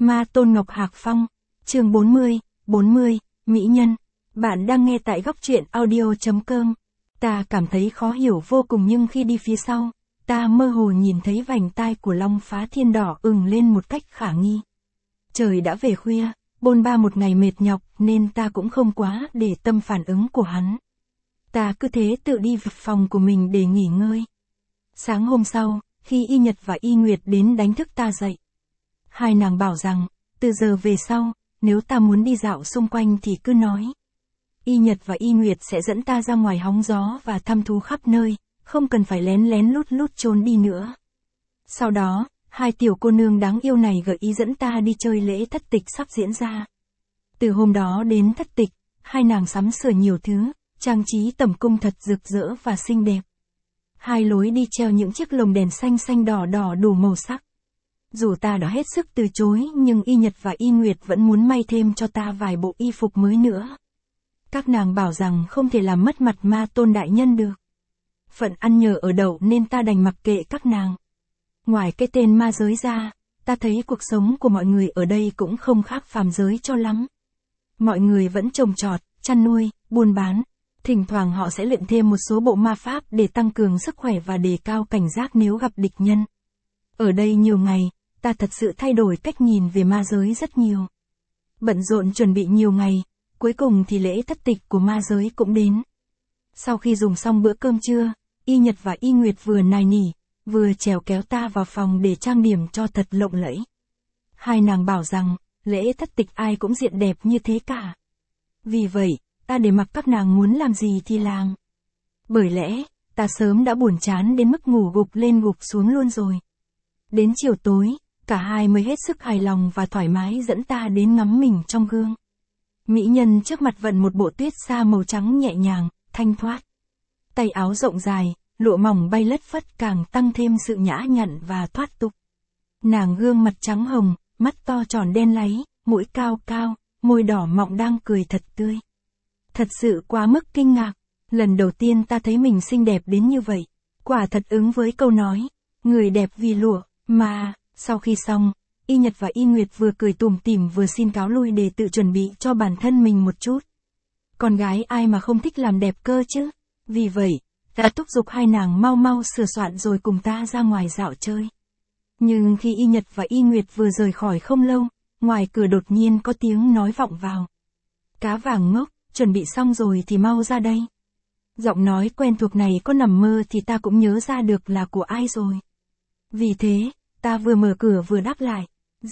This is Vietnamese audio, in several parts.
Ma Tôn Ngọc Hạc Phong, chương 40, Mỹ Nhân. Bạn đang nghe tại góc truyện audio.com. Ta cảm thấy khó hiểu vô cùng nhưng khi đi phía sau, ta mơ hồ nhìn thấy vành tai của Long Phá Thiên đỏ ửng lên một cách khả nghi. Trời đã về khuya, bôn ba một ngày mệt nhọc nên ta cũng không quá để tâm phản ứng của hắn. Ta cứ thế tự đi vào phòng của mình để nghỉ ngơi. Sáng hôm sau, khi Y Nhật và Y Nguyệt đến đánh thức ta dậy, hai nàng bảo rằng, từ giờ về sau, nếu ta muốn đi dạo xung quanh thì cứ nói. Y Nhật và Y Nguyệt sẽ dẫn ta ra ngoài hóng gió và thăm thú khắp nơi, không cần phải lén lén lút lút trốn đi nữa. Sau đó, hai tiểu cô nương đáng yêu này gợi ý dẫn ta đi chơi lễ thất tịch sắp diễn ra. Từ hôm đó đến thất tịch, hai nàng sắm sửa nhiều thứ, trang trí tẩm cung thật rực rỡ và xinh đẹp. Hai lối đi treo những chiếc lồng đèn xanh xanh đỏ đỏ đủ màu sắc. Dù ta đã hết sức từ chối nhưng Y Nhật và Y Nguyệt vẫn muốn may thêm cho ta vài bộ y phục mới nữa. Các nàng bảo rằng không thể làm mất mặt Ma Tôn đại nhân được. Phận ăn nhờ ở đậu nên ta đành mặc kệ các nàng. Ngoài cái tên ma giới ra, ta thấy cuộc sống của mọi người ở đây cũng không khác phàm giới cho lắm. Mọi người vẫn trồng trọt, chăn nuôi, buôn bán. Thỉnh thoảng họ sẽ luyện thêm một số bộ ma pháp để tăng cường sức khỏe và đề cao cảnh giác nếu gặp địch nhân. Ở đây nhiều ngày, ta thật sự thay đổi cách nhìn về ma giới rất nhiều. Bận rộn chuẩn bị nhiều ngày, cuối cùng thì lễ thất tịch của ma giới cũng đến. Sau khi dùng xong bữa cơm trưa, Y Nhật và Y Nguyệt vừa nài nỉ, vừa trèo kéo ta vào phòng để trang điểm cho thật lộng lẫy. Hai nàng bảo rằng, lễ thất tịch ai cũng diện đẹp như thế cả. Vì vậy, ta để mặc các nàng muốn làm gì thì làm. Bởi lẽ, ta sớm đã buồn chán đến mức ngủ gục lên gục xuống luôn rồi. Đến chiều tối, cả hai mới hết sức hài lòng và thoải mái dẫn ta đến ngắm mình trong gương. Mỹ nhân trước mặt vận một bộ tuyết sa màu trắng nhẹ nhàng, thanh thoát. Tay áo rộng dài, lụa mỏng bay lất phất càng tăng thêm sự nhã nhặn và thoát tục. Nàng gương mặt trắng hồng, mắt to tròn đen láy, mũi cao cao, môi đỏ mọng đang cười thật tươi. Thật sự quá mức kinh ngạc, lần đầu tiên ta thấy mình xinh đẹp đến như vậy. Quả thật ứng với câu nói, người đẹp vì lụa, mà, sau khi xong, Y Nhật và Y Nguyệt vừa cười tủm tỉm vừa xin cáo lui để tự chuẩn bị cho bản thân mình một chút. Con gái ai mà không thích làm đẹp cơ chứ, vì vậy, ta thúc giục hai nàng mau mau sửa soạn rồi cùng ta ra ngoài dạo chơi. Nhưng khi Y Nhật và Y Nguyệt vừa rời khỏi không lâu, ngoài cửa đột nhiên có tiếng nói vọng vào. Cá vàng ngốc, chuẩn bị xong rồi thì mau ra đây. Giọng nói quen thuộc này có nằm mơ thì ta cũng nhớ ra được là của ai rồi. Vì thế, ta vừa mở cửa vừa đáp lại.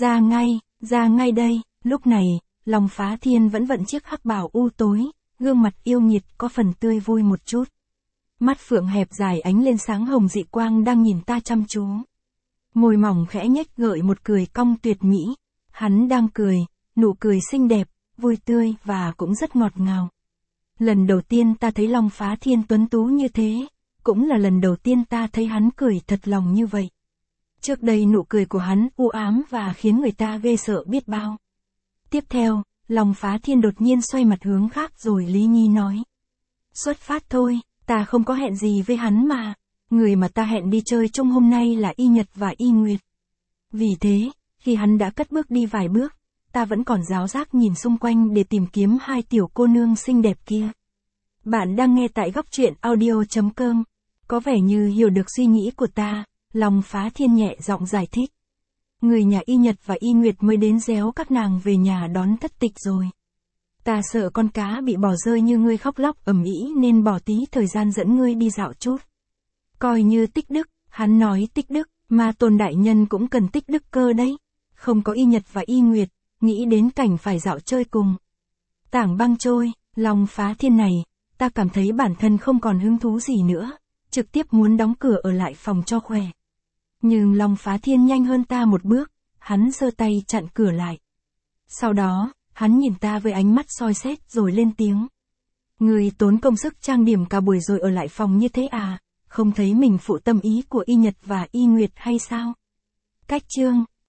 Ra ngay đây. Lúc này, Long Phá Thiên vẫn vận chiếc hắc bào u tối, gương mặt yêu nghiệt có phần tươi vui một chút. Mắt phượng hẹp dài ánh lên sáng hồng dị quang đang nhìn ta chăm chú. Môi mỏng khẽ nhếch gợi một cười cong tuyệt mỹ. Hắn đang cười, nụ cười xinh đẹp, vui tươi và cũng rất ngọt ngào. Lần đầu tiên ta thấy Long Phá Thiên tuấn tú như thế, cũng là lần đầu tiên ta thấy hắn cười thật lòng như vậy. Trước đây nụ cười của hắn u ám và khiến người ta ghê sợ biết bao. Tiếp theo, Long Phá Thiên đột nhiên xoay mặt hướng khác rồi lý nhí nói. Xuất phát thôi, ta không có hẹn gì với hắn mà. Người mà ta hẹn đi chơi chung hôm nay là Y Nhật và Y Nguyệt. Vì thế, khi hắn đã cất bước đi vài bước, ta vẫn còn ráo rác nhìn xung quanh để tìm kiếm hai tiểu cô nương xinh đẹp kia. Bạn đang nghe tại góc truyện audio.com. Có vẻ như hiểu được suy nghĩ của ta, Long Phá Thiên nhẹ giọng giải thích. Người nhà Y Nhật và Y Nguyệt mới đến réo các nàng về nhà đón thất tịch rồi. Ta sợ con cá bị bỏ rơi như ngươi khóc lóc ầm ĩ nên bỏ tí thời gian dẫn ngươi đi dạo chút. Coi như tích đức, hắn nói tích đức, Ma Tôn đại nhân cũng cần tích đức cơ đấy. Không có Y Nhật và Y Nguyệt, nghĩ đến cảnh phải dạo chơi cùng. Tảng băng trôi, Long Phá Thiên này, ta cảm thấy bản thân không còn hứng thú gì nữa, trực tiếp muốn đóng cửa ở lại phòng cho khỏe. Nhưng Long Phá Thiên nhanh hơn ta một bước, hắn giơ tay chặn cửa lại. Sau đó, hắn nhìn ta với ánh mắt soi xét rồi lên tiếng. Người tốn công sức trang điểm cả buổi rồi ở lại phòng như thế à, không thấy mình phụ tâm ý của Y Nhật và Y Nguyệt hay sao? Cách chương